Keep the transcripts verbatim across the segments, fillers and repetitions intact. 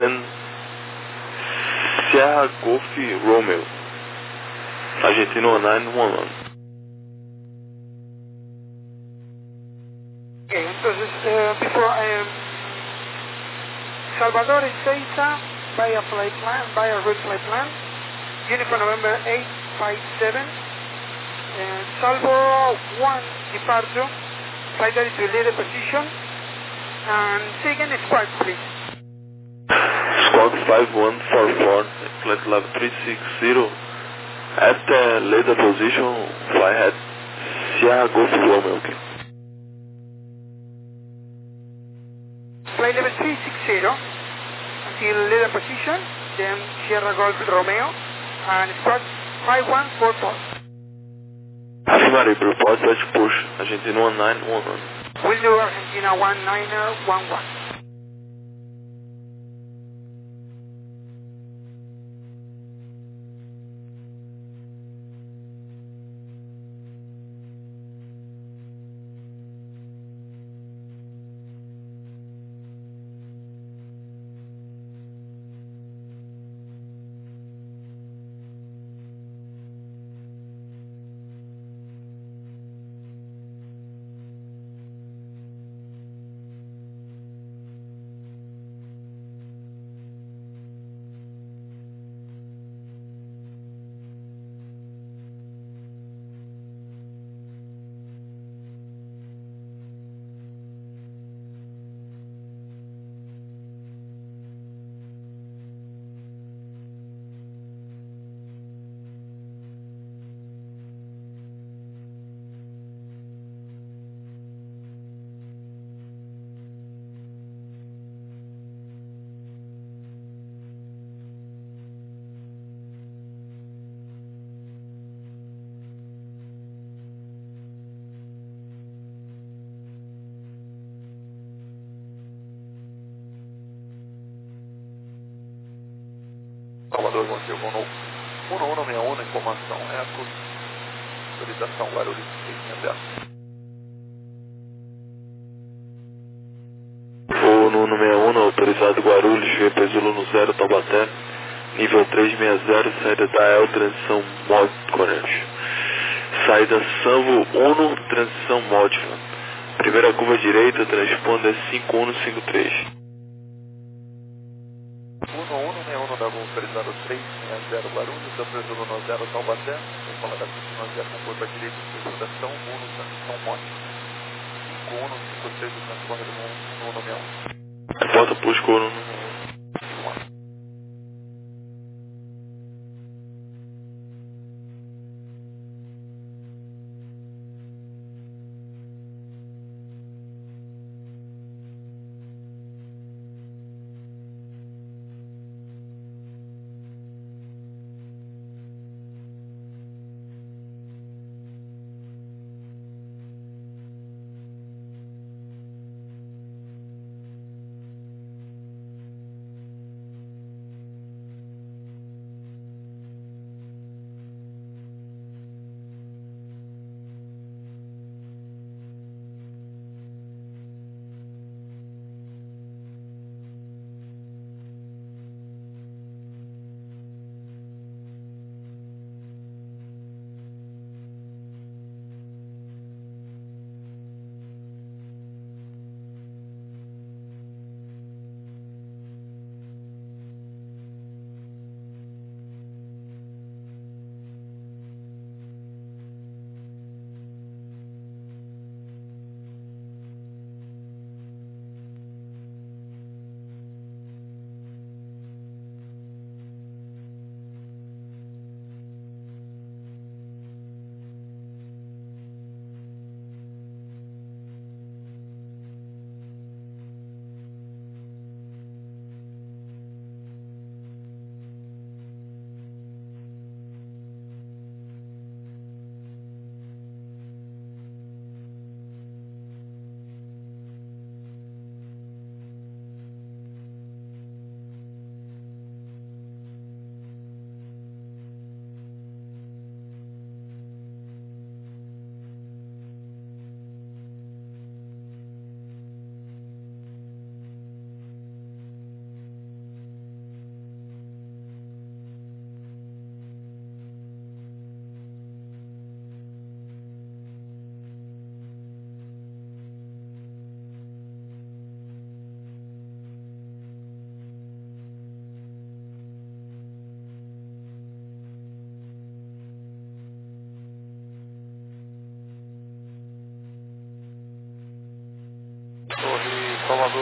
And Sierra Golf Romeo, Argentino nine one one. Okay, entonces, uh, before um, Salvador Ezeiza, via flight plan, via route flight plan, Uniform November eight five seven, and Salvo one departure, flight ready to leader position, and say again squawk please. Squawk five one four four, flight level three six zero, at the later position, fly head Sierra Golf Romeo, okay. Flight level three six zero, until leader position, then Sierra Golf Romeo, and squawk five one four four. Affirmative, report touch push, Argentina nine one one. We'll do Argentina one niner one one. Salvador, bom dia, voo um um seis um, informação Eco, autorização Guarulhos seis seis zero. Voo no um seis um, autorizado Guarulhos, V P Zulu zero, Taubaté, nível três seis zero, saída da El, transição mod corrente. Saída Sanvo um, transição módica. Primeira curva direita, transponder cinco um cinco três. um um seis um da voo autorizado três seis zero Guarulhos, V P Zulu zero, Taubaté, informa da cinco zero com curva direita, transição um, transição módica. cinco um cinco três, o transponder do um um seis um. Volta pro escuro.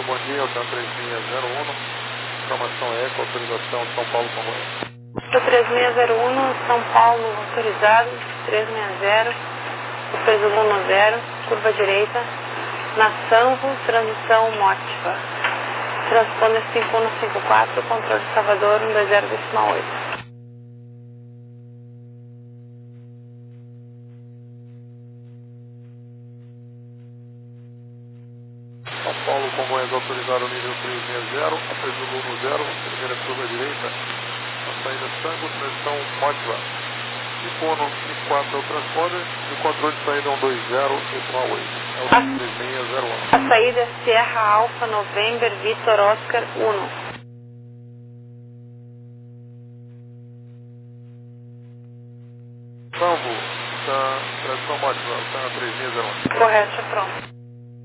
bom dia, Altan três seis zero um, informação eco, autorização São Paulo Congonhas. três seis zero um, São Paulo, autorizado, três seis zero, o peso um zero, curva direita, na Sanvo, transição Motiva. Transponder cinco um cinco quatro, controle de Salvador, um dois zero decimal oito. São Paulo Congonhas autorizado nível três seis zero, a peso um zero, primeira curva direita, a saída Sango, transição Motiva. cinco um cinco quatro é o transponder e o controle de saída é um dois zero decimal oito. É o três seis zero um. A saída é Sierra Alpha November Vitor Oscar um. Salvo, tá, tradução Motiva, tá três seis zero um. Correto, já pronto.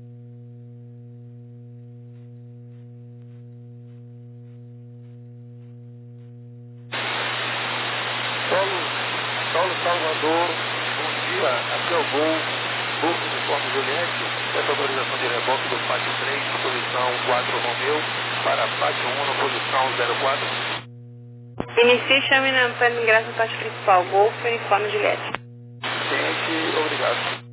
Paulo, Paulo Salvador, bom dia, aqui é o Gol, Gol Uniforme Juliette, essa autorização de reboque do Pátio três, posição quatro Romeu, para Pátio um, posição zero quatro. Inicie e chame na amparo ingresso no pátio principal, Golf Uniforme Juliette. Gente, obrigado.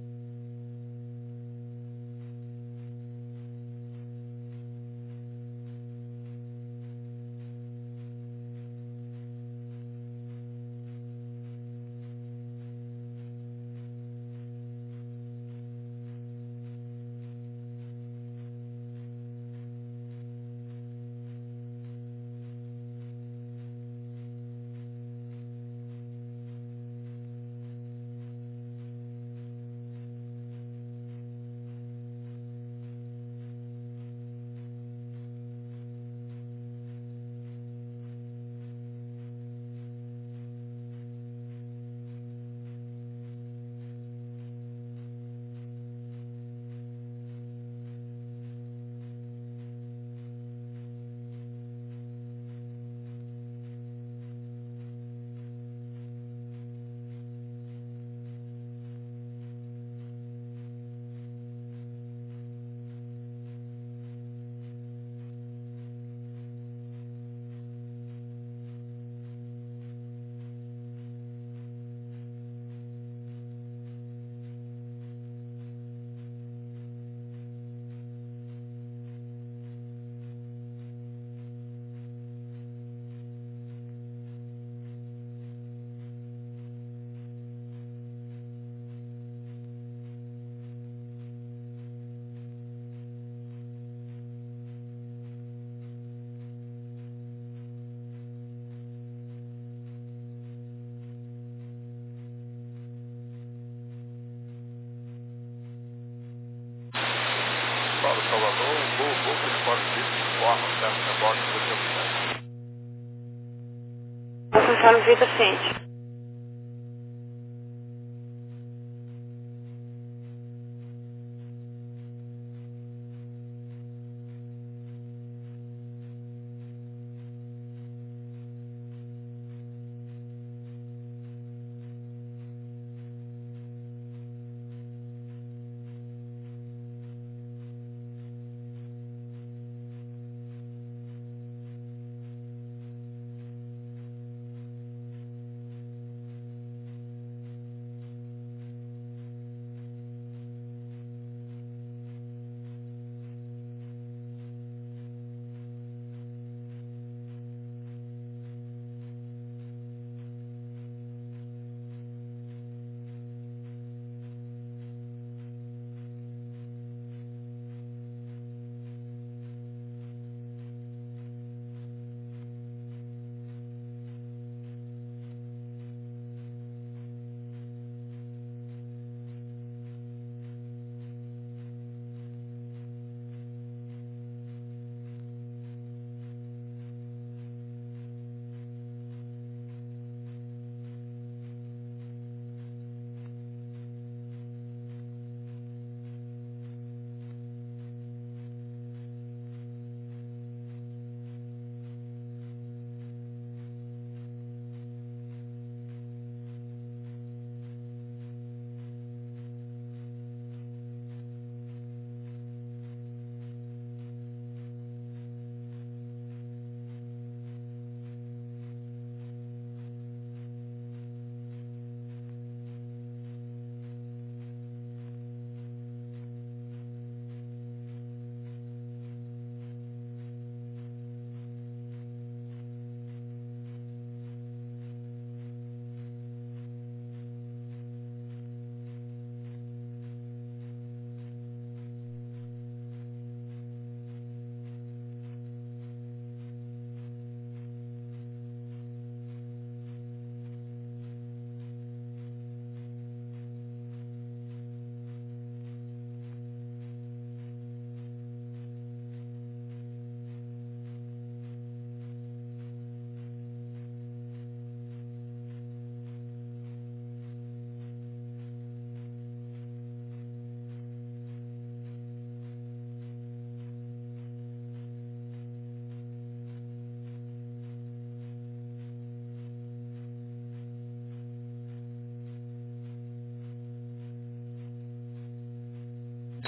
Paulo Salvador, Gol, Gol Uniforme de forma, certo, reboque, você obrigado. Golf Uniforme Vitor ciente.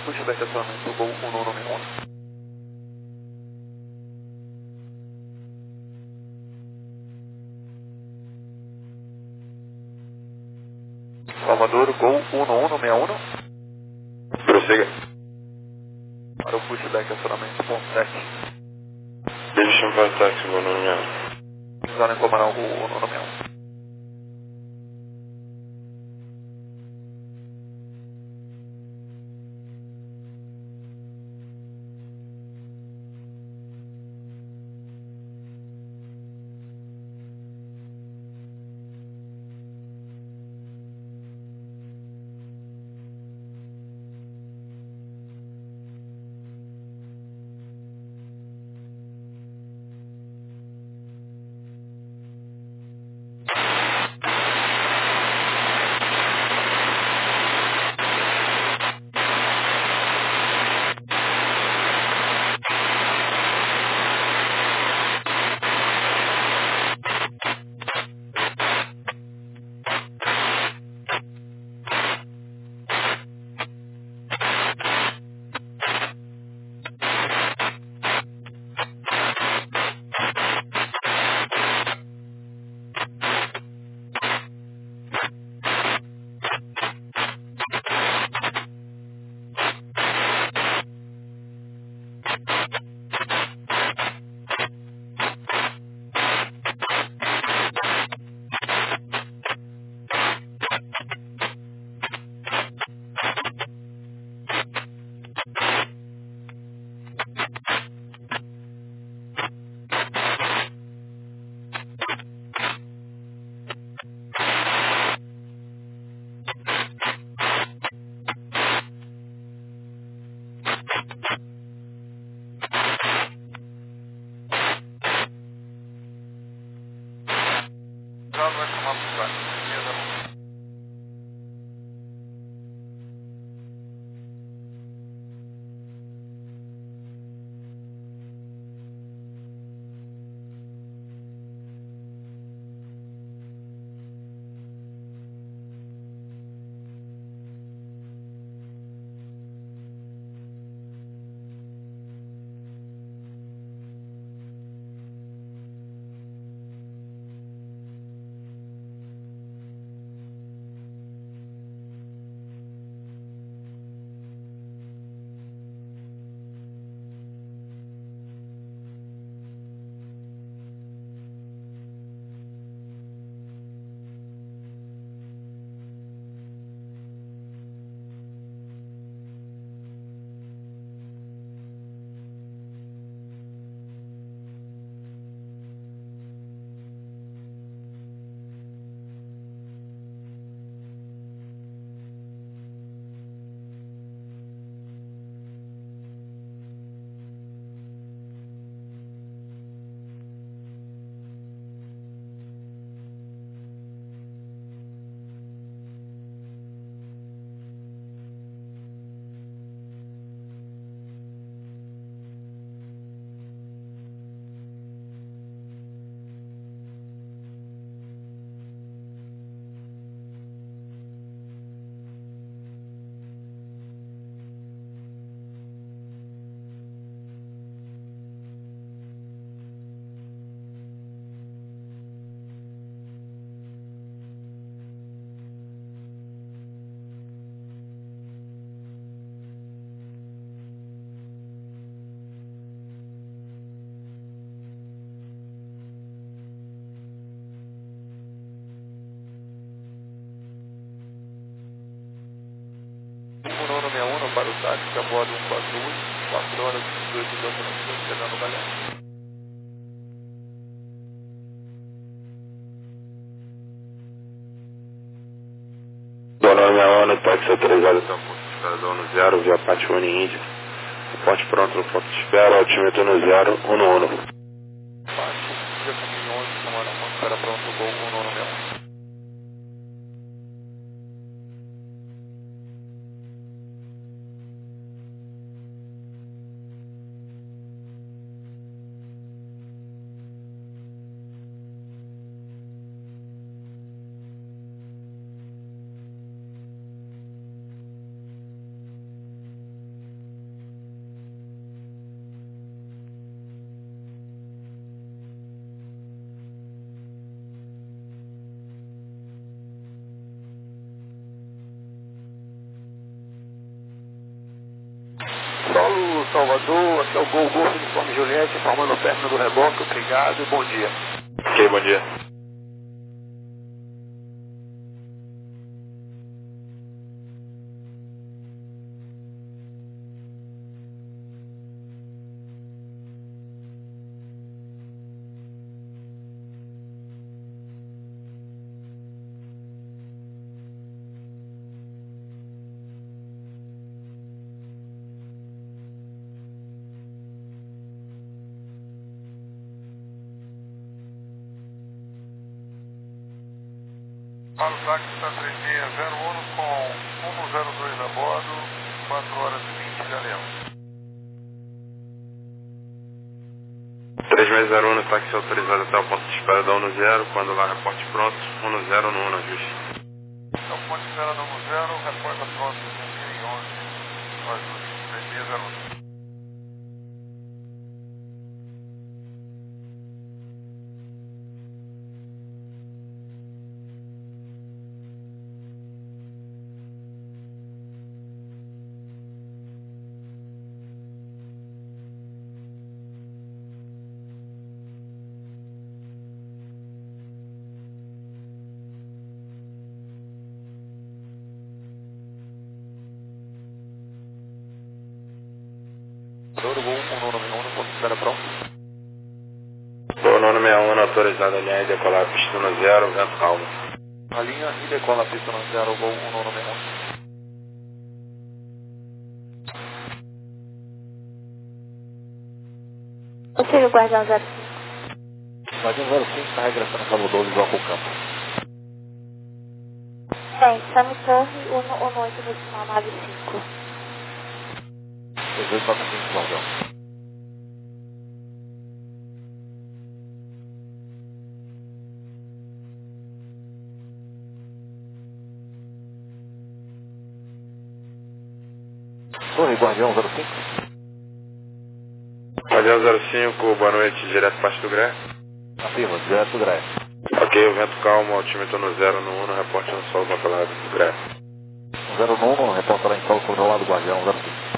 pushback acionamento Gol um nove seis um. Salvador, Gol um nove seis um. Prossiga. Para o pushback acionamento ponto sete. Deixa eu passar esse volume. Zona em Comarão, Gol um nove seis um. Já vai tomar por baixo. um nove seis um para o táxi, a bordo cento e quarenta e oito, quatro horas e vinte e oito minutos, chegando no Galhão. Dona Meona, táxi autorizado até o ponto de espera do ano zero, via Patione Índia. Ponte pronto no ponto de espera, altímetro no zero, um no um. Pátio, dia caminho onze, Camarão, espera pronto, Gol um nove seis um. Salvador, aqui é o Gol Golf Uniforme Juliette, informando o término do reboque, obrigado e bom dia. Ok, bom dia. Para o táxi está três seis zero um com um zero dois a bordo, quatro horas e vinte de Galeão. três seis zero um, táxi autorizado até o ponto de espera da um zero, quando lá reporte pronto, um zero no um, ajuste. Então, ponto de espera da um zero, reporta pronto, um mil e onze, o ajuste três seis zero um. Todo Gol um nove um, ponto de espera pronto. Gol nove um, autorizado a linha e decolar a pista no zero, vento calmo. A linha e decola a pista no zero, Gol um nove um. Ok, o Guardião zero cinco. Guardião zero cinco está regressando a Salvador, visual para o campo. Bem, Sami Torre, um oito decimal nove cinco. três dois nove cinco, Guardião. Torre, Guardião zero cinco. Guardião zero cinco, boa noite, direto parte do Gré. Afirma, direto do Gré. Ok, o vento calmo, altímetro no zero no um, reporte no solo controlado do Gré. zero nove, reporta lá em solo controlado, Guardião zero cinco.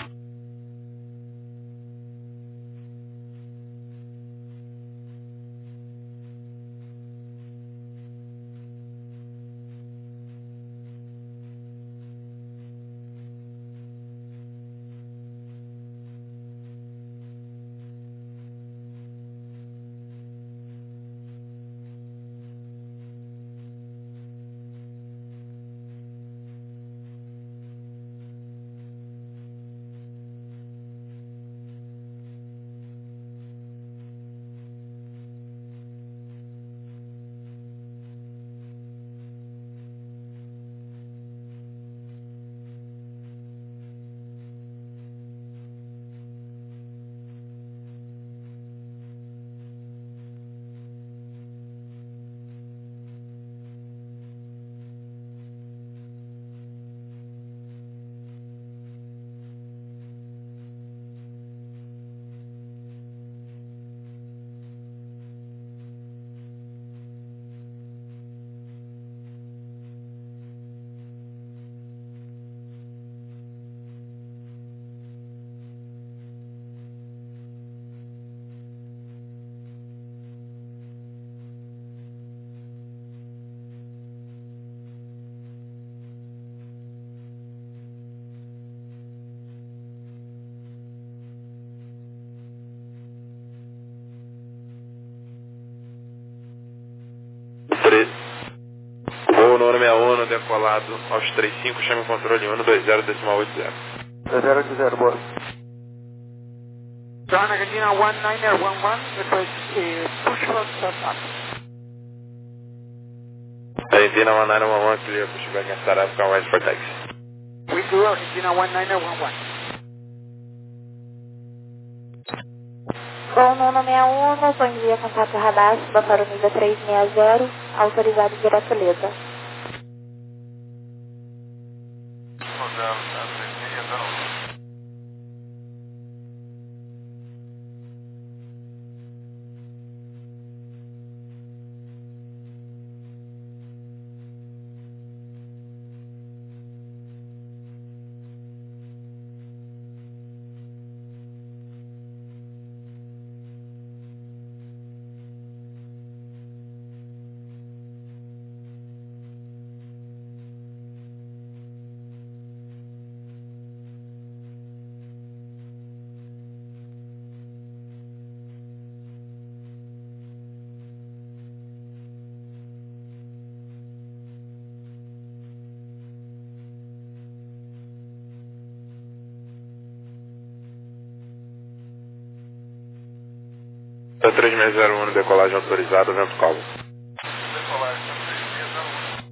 Gol no sessenta e um, decolado aos trinta e cinco, chame o controle um dois zero decimal oito zero. dois zero oito zero, boa. John Argentina one niner one one, request uh, push for start up. Argentina one nine one one, clear pushback and start up, come west for taxi. We do Argentina one niner one one. Gol nono seis um, bom dia, contato radar, suba para o nível três seis zero, autorizado direto Leda. três seis zero um, decolagem autorizada, vento calmo. Decolagem três seis zero um.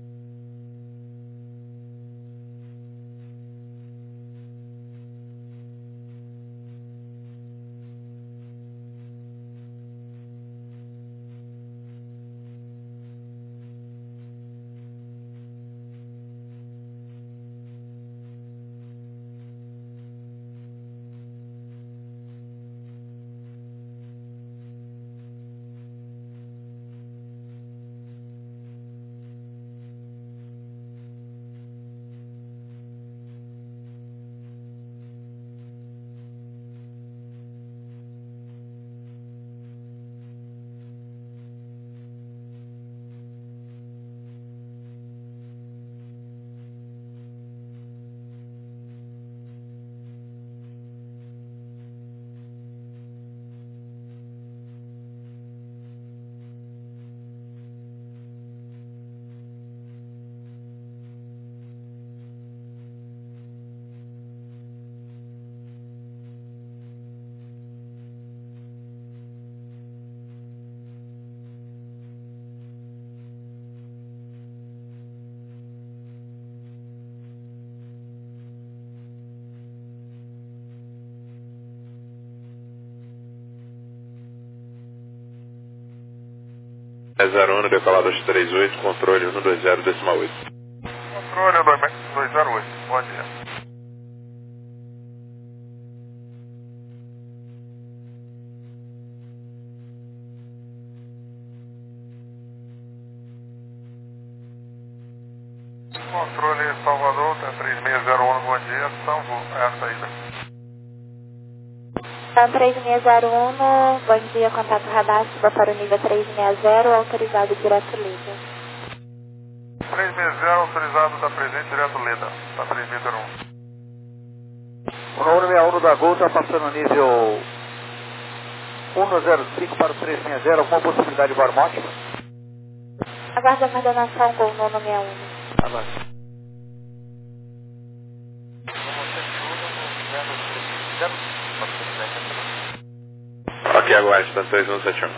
zero um, decolado dois três oito, controle um dois zero, decimal oito. Controle dois zero oito, bom dia. Controle Salvador, três seis zero um, bom dia, salvo, é a saída. Então, três seis zero um, bom dia, contato radar, suba para o nível três seis zero, autorizado direto Leda. três seis zero, autorizado da presente direto Leda, da três seis zero um. O número sessenta e um da Gol está passando o nível um zero cinco para o três seis zero, alguma possibilidade de barmótica? Aguarde a coordenação Gol no sessenta e um. Aguarde. Ok, aguarde, está três um sete um.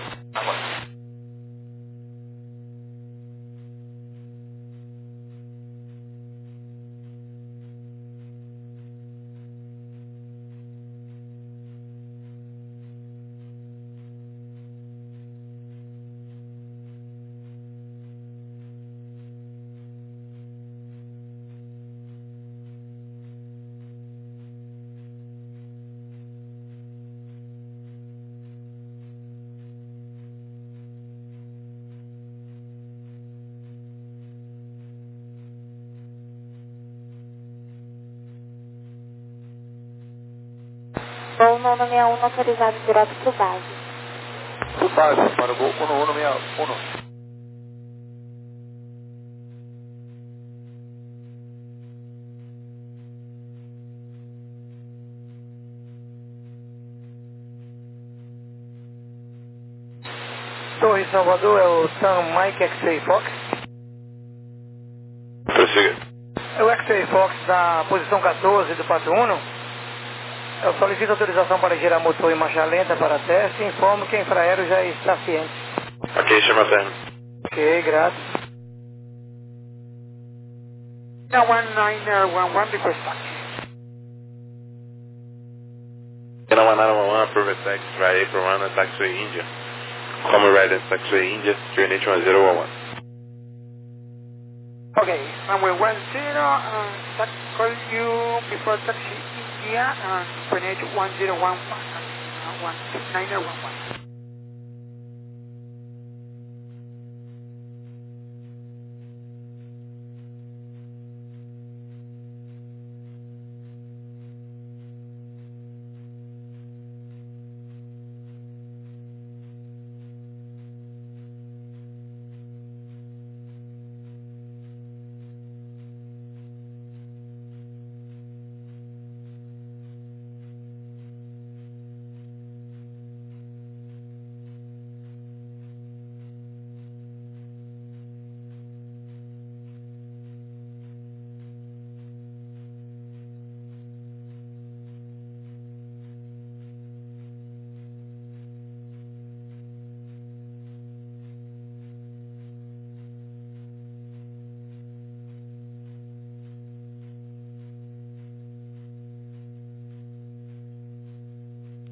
Gol no sessenta e um, autorizado direto para o base. Por base, para o Gol um um sessenta e um. Torre Salvador é o Sam Mike X-Ray Fox. Prossiga. É o X-Ray Fox da posição quatorze do Pato Uno. Eu solicito autorização para girar motor em marcha lenta para teste e informo que a infraero já está ciente. Ok, chama a terra. Ok, graças. one nine one one, request taxi. Channel one nine one one, approve taxi, via April one, taxiway India. Common Riders, taxiway India, G N H one zero one one. Okay, runway one zero, and tax call you before taxi India, and G N H one zero one one, and one nine one one.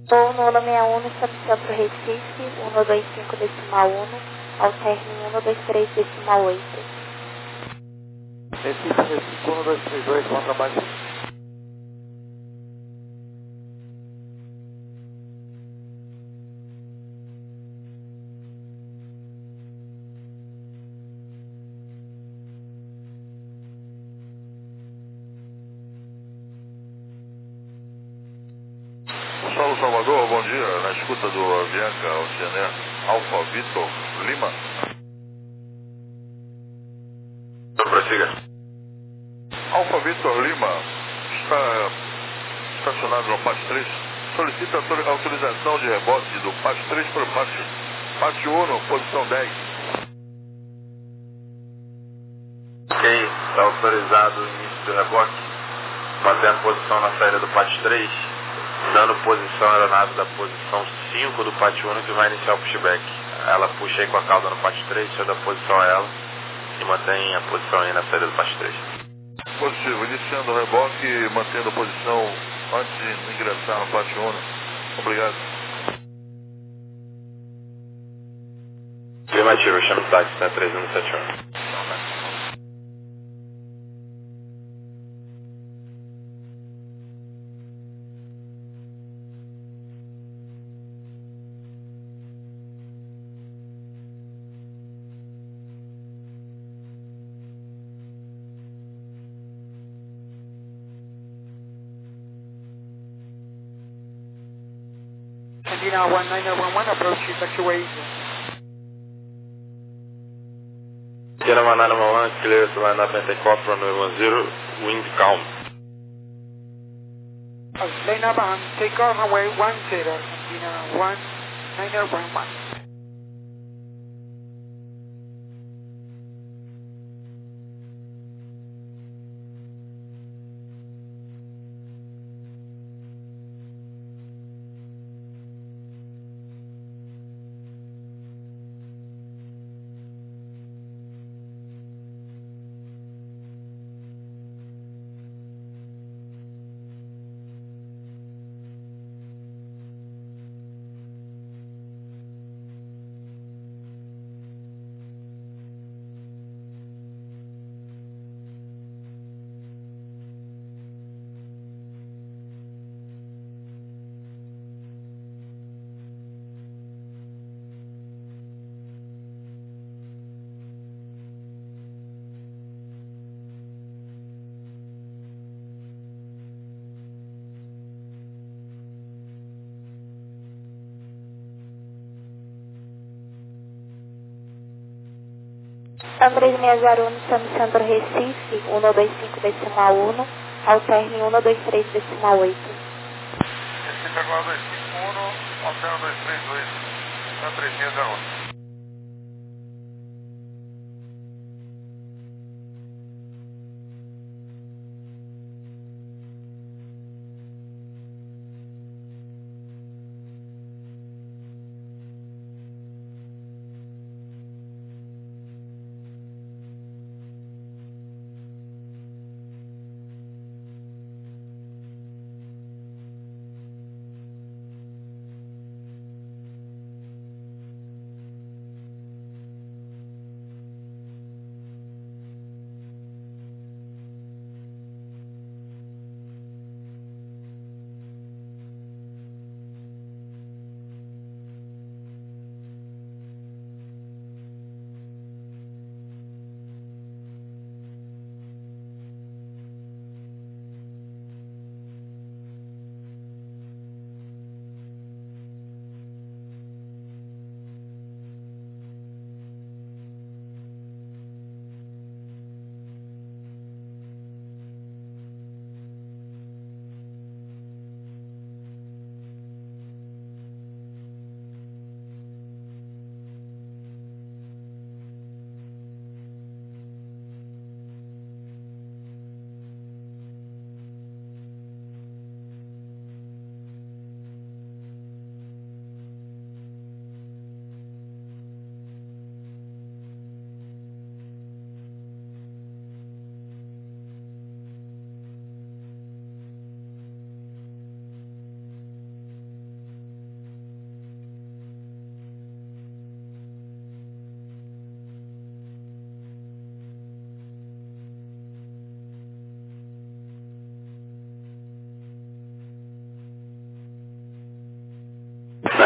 Voo no Lula sessenta e um, estamos centro Recife, cento e vinte e cinco decimal um, alterne cento e vinte e três decimal oito. Recife, Recife, cento e vinte e três dois, contra baixo. Saulo Salvador, bom dia. Na escuta do Avianca Oceané Alfa Vitor Lima. Prossiga. Alfa Vitor Lima está estacionado no pátio três. Solicita autor- autorização de rebote do pátio três para o pátio, pátio um, posição dez. Ok, está autorizado o início do reboque. Manter a posição na saída do pátio três, dando posição à aeronave da posição cinco do pátio um que vai iniciar o pushback. Ela puxa aí com a cauda no pátio três, você dá posição a ela e mantém a posição aí na saída do pátio três. Positivo, iniciando o reboque e mantendo a posição antes de ingressar no pátio um. Obrigado. Afirmativo, chama o táxi, tá? três um sete um. Argentina one nine one one, approach taxiway. Argentina one nine one one, clear to line up and take off runway one zero, wind calm. Line up and take off runway one zero, Argentina one nine one one. São três seis zero um, estamos centro Recife, cento e vinte e cinco decimal um, alterne cento e vinte e três decimal oito. Recife agora dois cinco um, alterno dois três dois, está três seis zero um.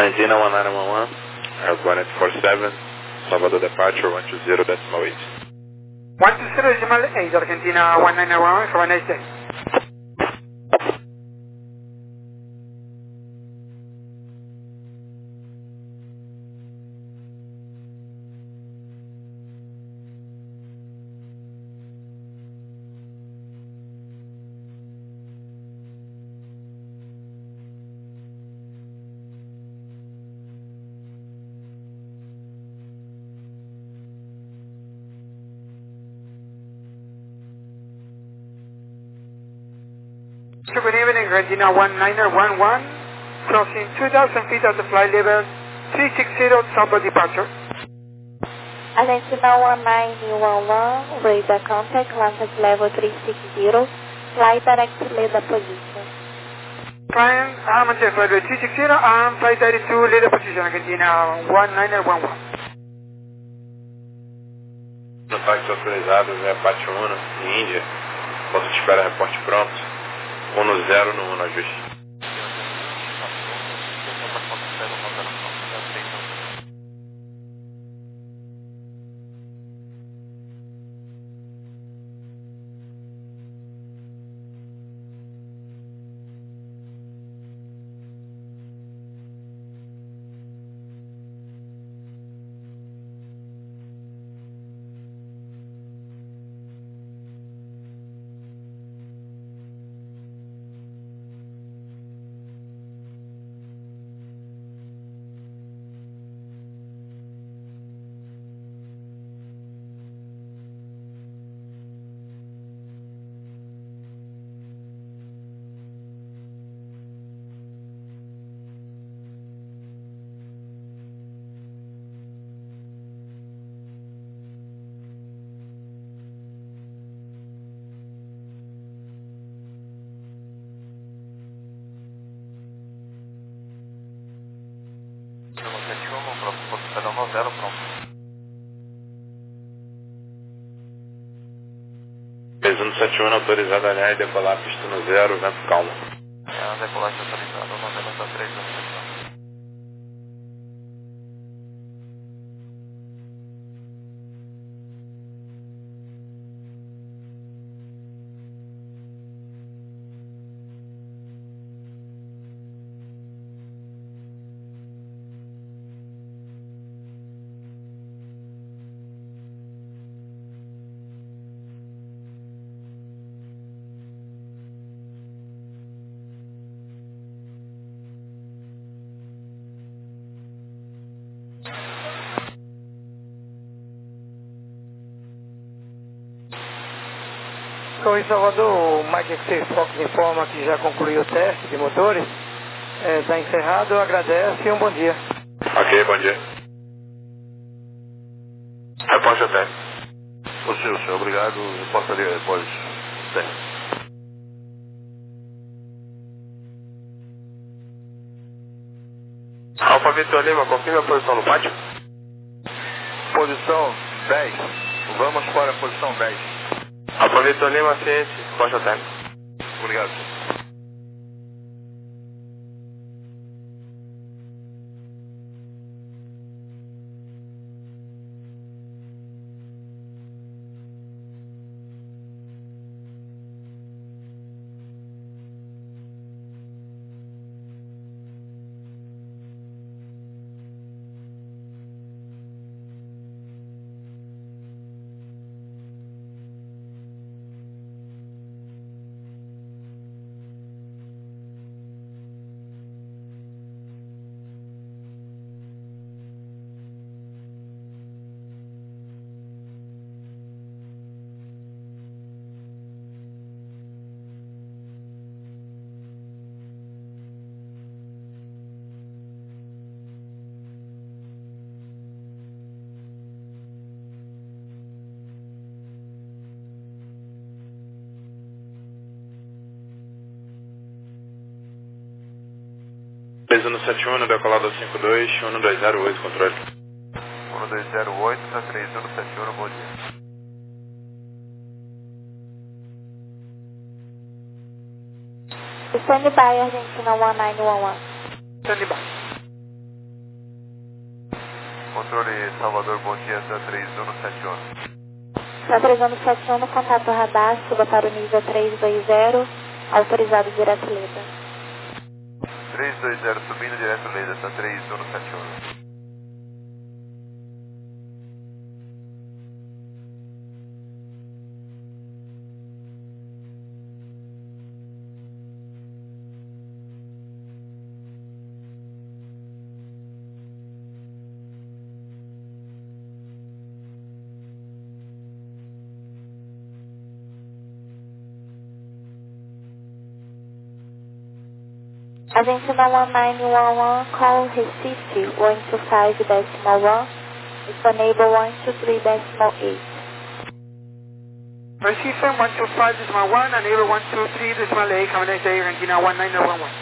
Argentina one nine one one, Airbus eight four seven, Salvador departure one two zero decimal eight. one two zero decimal eight, Argentina one nine one one, have a nice day. Good evening, Argentina one nine one one, crossing two thousand feet at the flight level three six zero, Salvador departure. Argentina one nine one one, radar contact, language level three six zero, flight direct leader position. Climb Armante flight level three six zero and flight direct to leader position, Argentina one nine one one. No táxi autorizado, é Pati Uno, Índia, posso te esperar reporte pronto. um zero no um ajuste. Presumo sete um autorizado a alinhar e decolar pista no zero, vento calmo. É, decolagem autorizada, noventa três, Oi, Salvador, o Mike X Fox informa que já concluiu o teste de motores. Está encerrado, agradece e um bom dia. Ok, bom dia. Reporte até. O senhor, senhor, obrigado. Reportaria após o teste. Alfa Vitor Lima, confirma a posição no pátio? Posição dez. Vamos para a posição dez. Alfa Vitor Lima, ciente, resposta técnica. Obrigado, senhor. Peso no sete um, decolado cinco dois, um dois zero oito, controle. um dois zero oito, tá três um sete um, bom dia. Stand by, Argentina one nine one one. Stand by. controle Salvador, bom dia, Sam três um sete um. Sam três um sete um, contato radar, suba para o nível três dois zero, autorizado direto Leda. três dois zero, subindo direto Leda, Sam três um sete um. Agência da one nine one one, call Recife one two five decimal one, enable one two three decimal eight. Recife one two five decimal one, enable one two three decimal eight, have a nice day, Argentina one nine one one.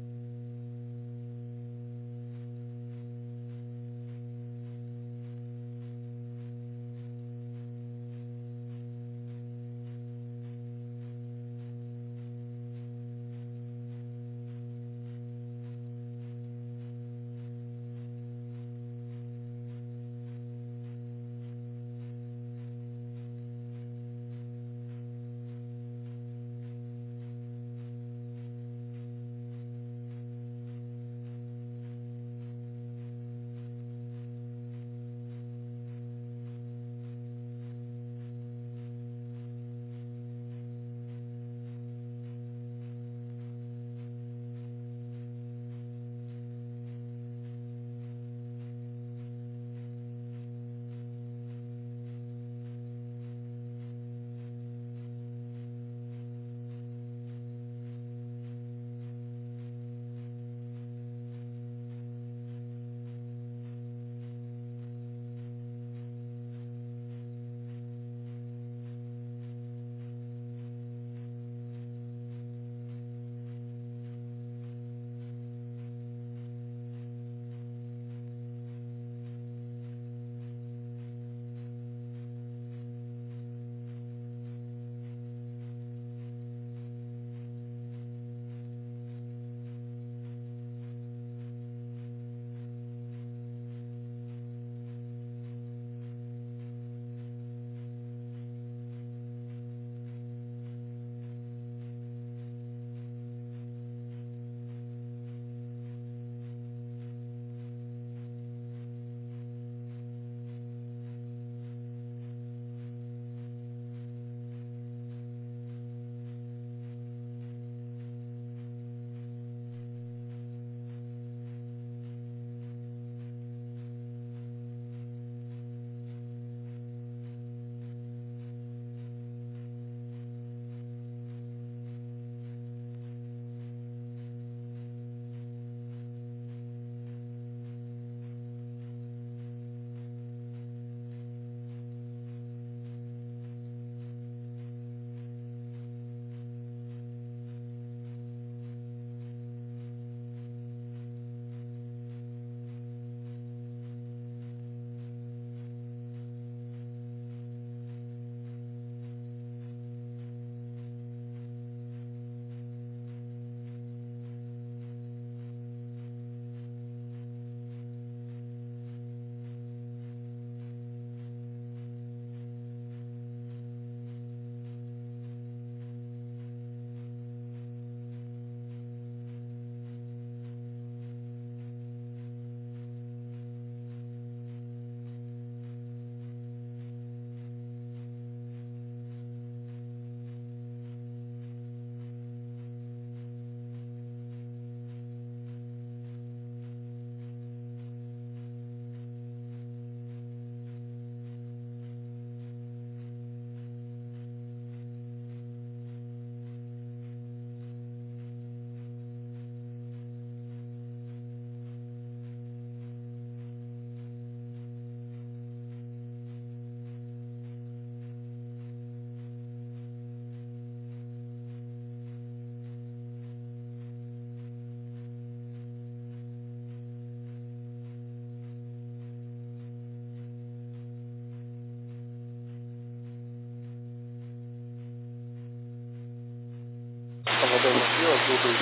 Salvador, bom dia, Azul dois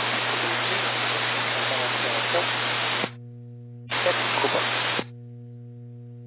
cinco. Desculpa.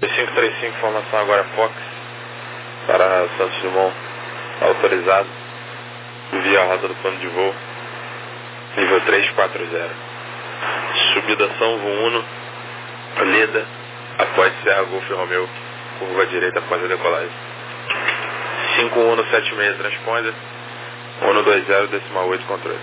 cinco três cinco, formação agora Fox, para Santos Dumont, autorizado, via a rota do plano de voo, nível três quatro zero. Subida Sanvo um, Leda, após Serra Golf Romeu, curva direita após a decolagem. cinco um sete seis, transponder, um dois zero, decimal oito, controle.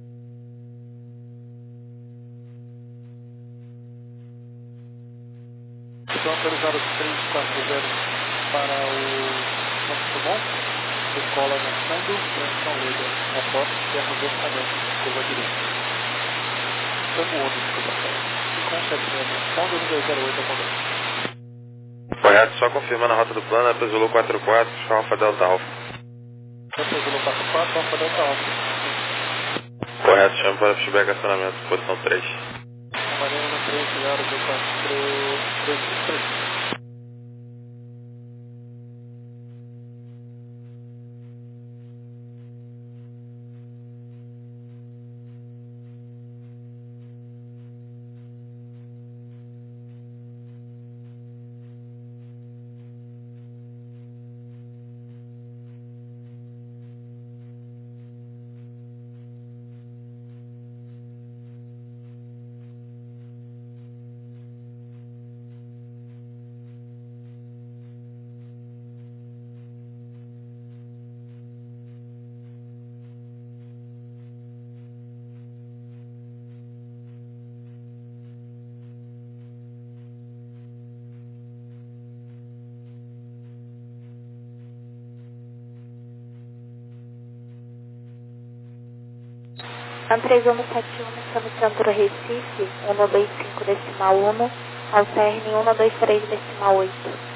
Então, autorizado três quatro zero para o Santos Dumont, decola na Sandu, transição Leda, após Serra Golf Romeu, curva direita. Sandu um, desculpa, cinco um sete seis, transponder, um dois zero oito, controle. Correto, só confirmando a rota do plano, é Zulu quatro quatro, Alfa Delta Alfa. Zulu quatro quatro, Alfa Delta Alfa. Correto, chama para feedback acionamento, posição três. Marina três zero dois quatro três três. A três um sete um, estamos Centro Recife, um dois cinco decimal um, alterne um dois três decimal oito.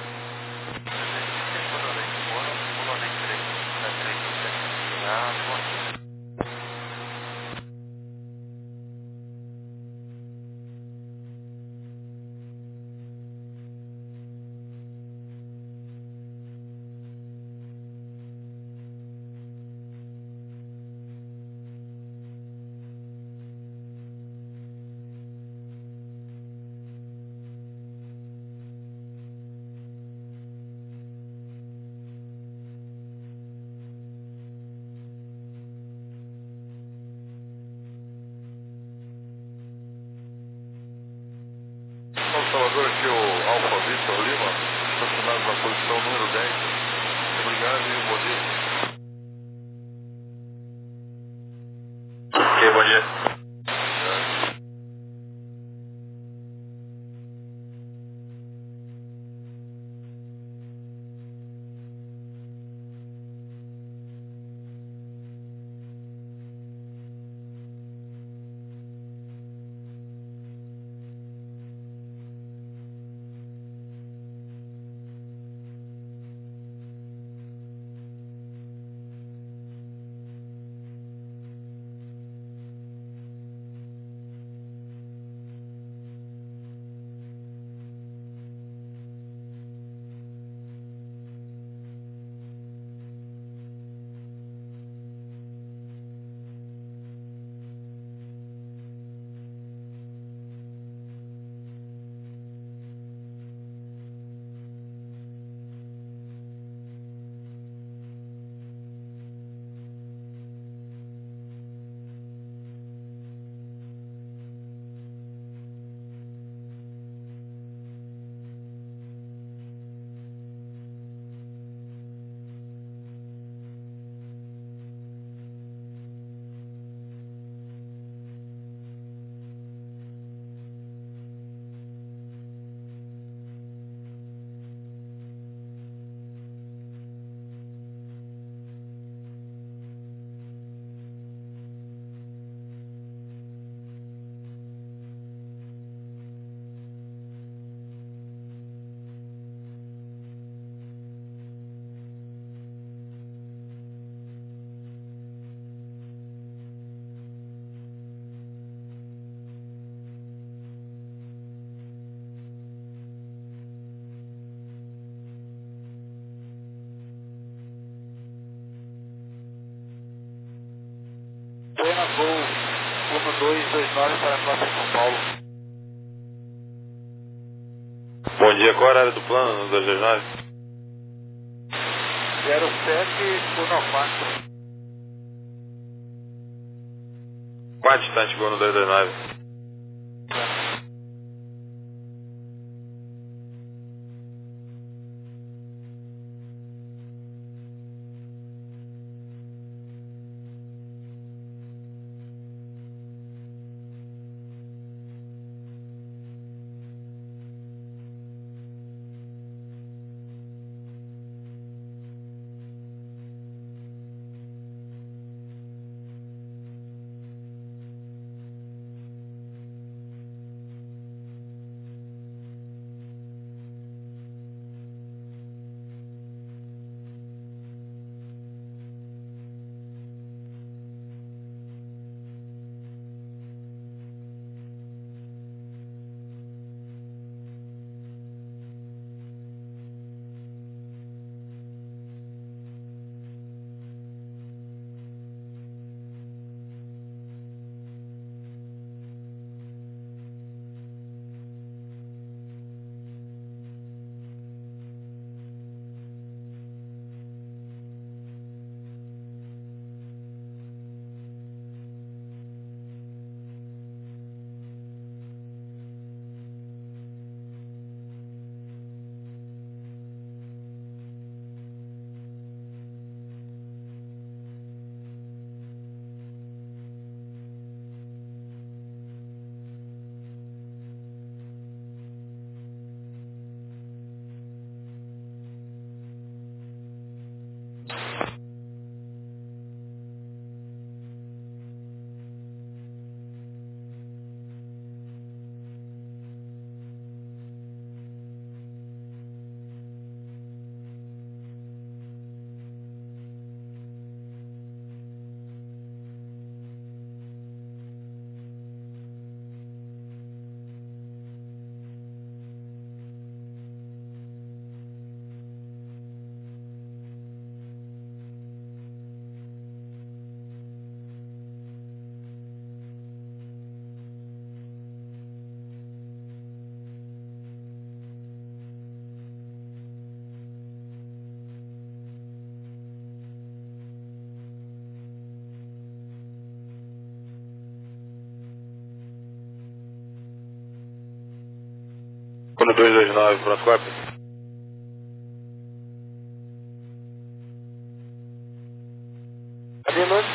Salvador, aqui o Alfa Vitor Lima, estacionado na posição número dez. Obrigado e bom dia. Ok, bom dia. Buena Gol um dois dois nove para a classe São Paulo. Bom dia, qual é o horário do plano no dois dois nove? zero sete um quatro. Qual a distância chegou no dois dois nove? Quando dois dois nove, pronto, cópia. Cadê nós?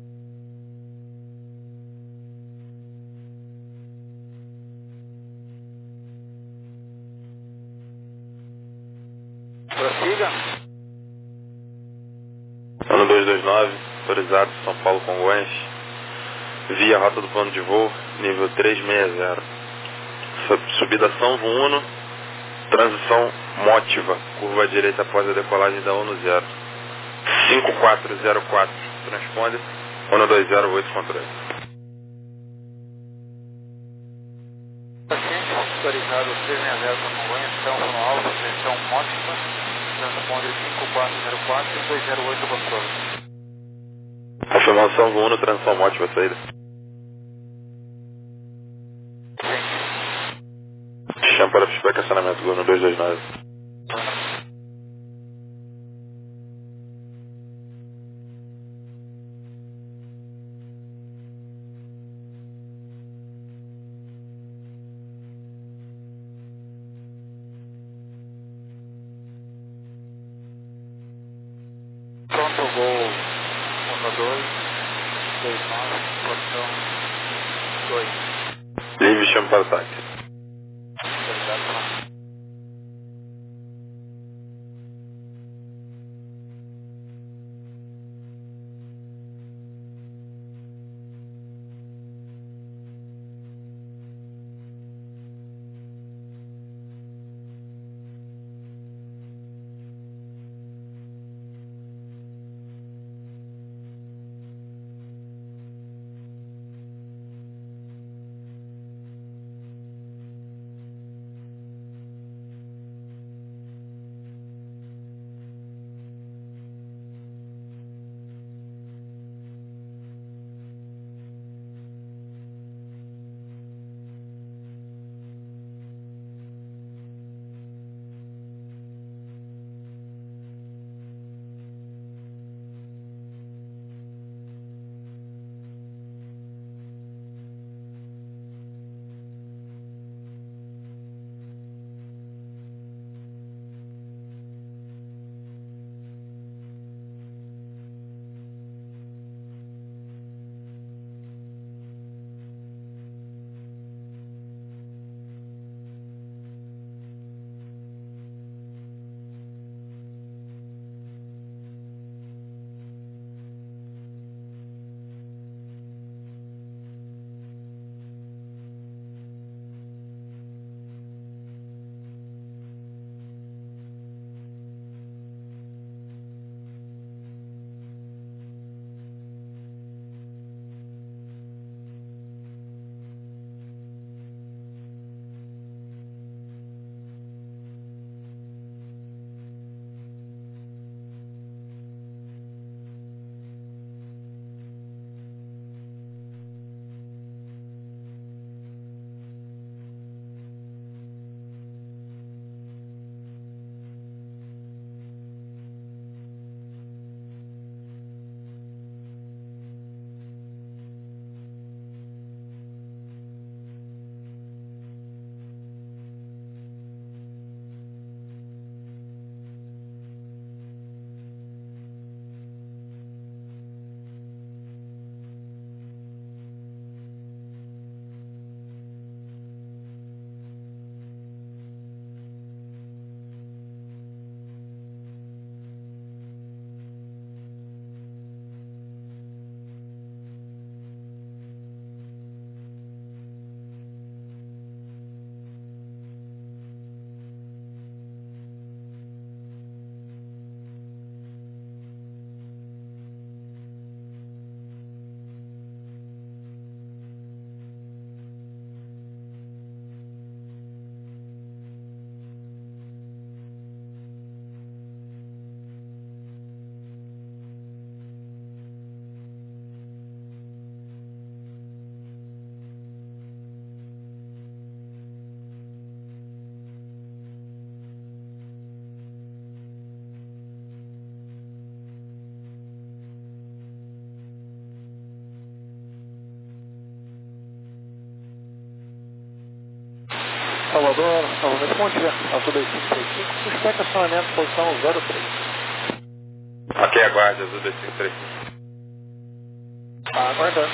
Prossiga. Ano dois dois nove, autorizado São Paulo Congonhas, via rota do plano de voo, nível trezentos e sessenta. Subida São Uno, transição Mótiva, curva à direita após a decolagem da ONU zero. cinco quatro zero quatro, transponde, ONU dois zero oito controle. Paciente autorizado trezentos e sessenta para Congonhas, São Uno Alfa, transição Mótiva, transponder cinco quatro zero quatro dois zero oito controle. Afirmação Uno, transição Mótiva, saída. Chama para estacionamento Uno dois dois nove. Pronto, gol um dois dois nove, portão dois. Livre, chama para o táxi. Autorizado para Salvador, novamente bom dia, Azul dois cinco três cinco, suspeita acionamento, posição zero três. Ok, aguarde, Azul dois cinco três cinco. Tá aguardando.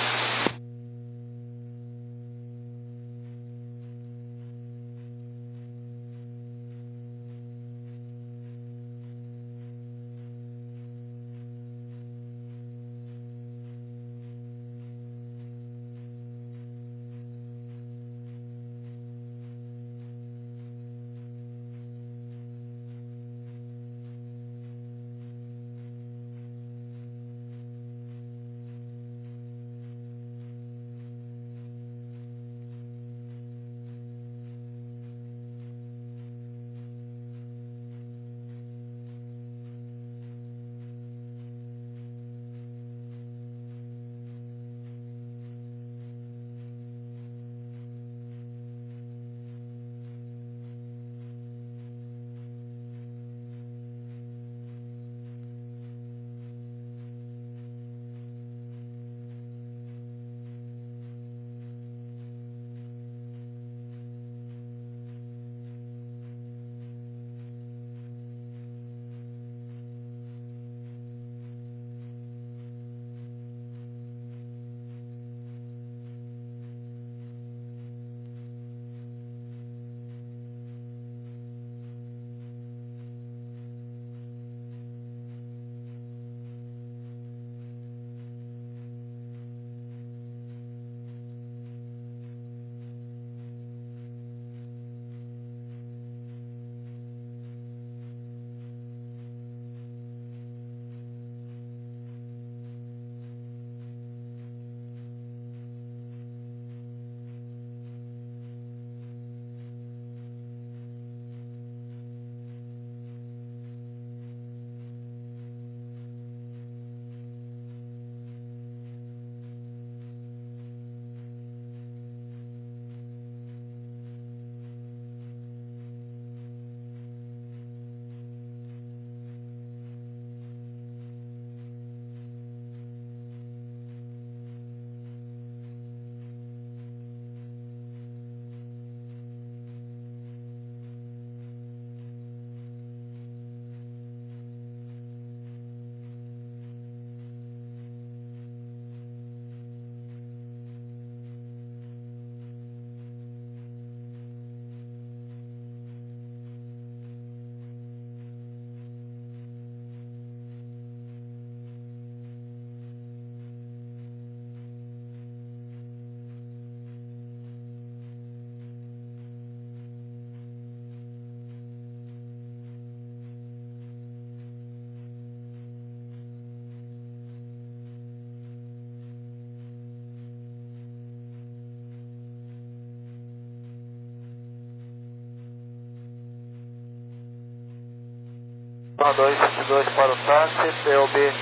dois vinte e dois para o táxi, P O B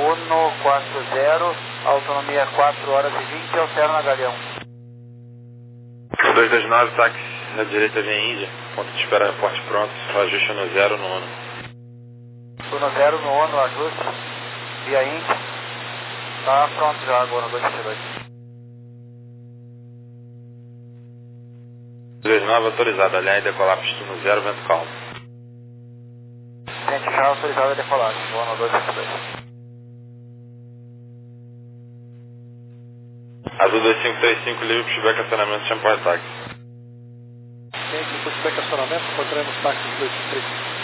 um quatro zero, autonomia quatro horas e vinte, alterna Galeão. dois dois nove, táxi na direita via Índia, ponto de espera aeroporto pronto, ajuste no zero no ONU. No zero no ONU, ajuste, via Índia, tá pronto já agora, dois vinte e dois. dois dois nove autorizado, alinhar e decolar pista no zero, vento calmo. Gente, já autorizado a decolagem, ONU dois vinte e dois. Azul dois cinco três cinco, livre pushback acionamento, chama para táxi. Gente, pushback acionamento, encontramos táxi dois cinco três cinco.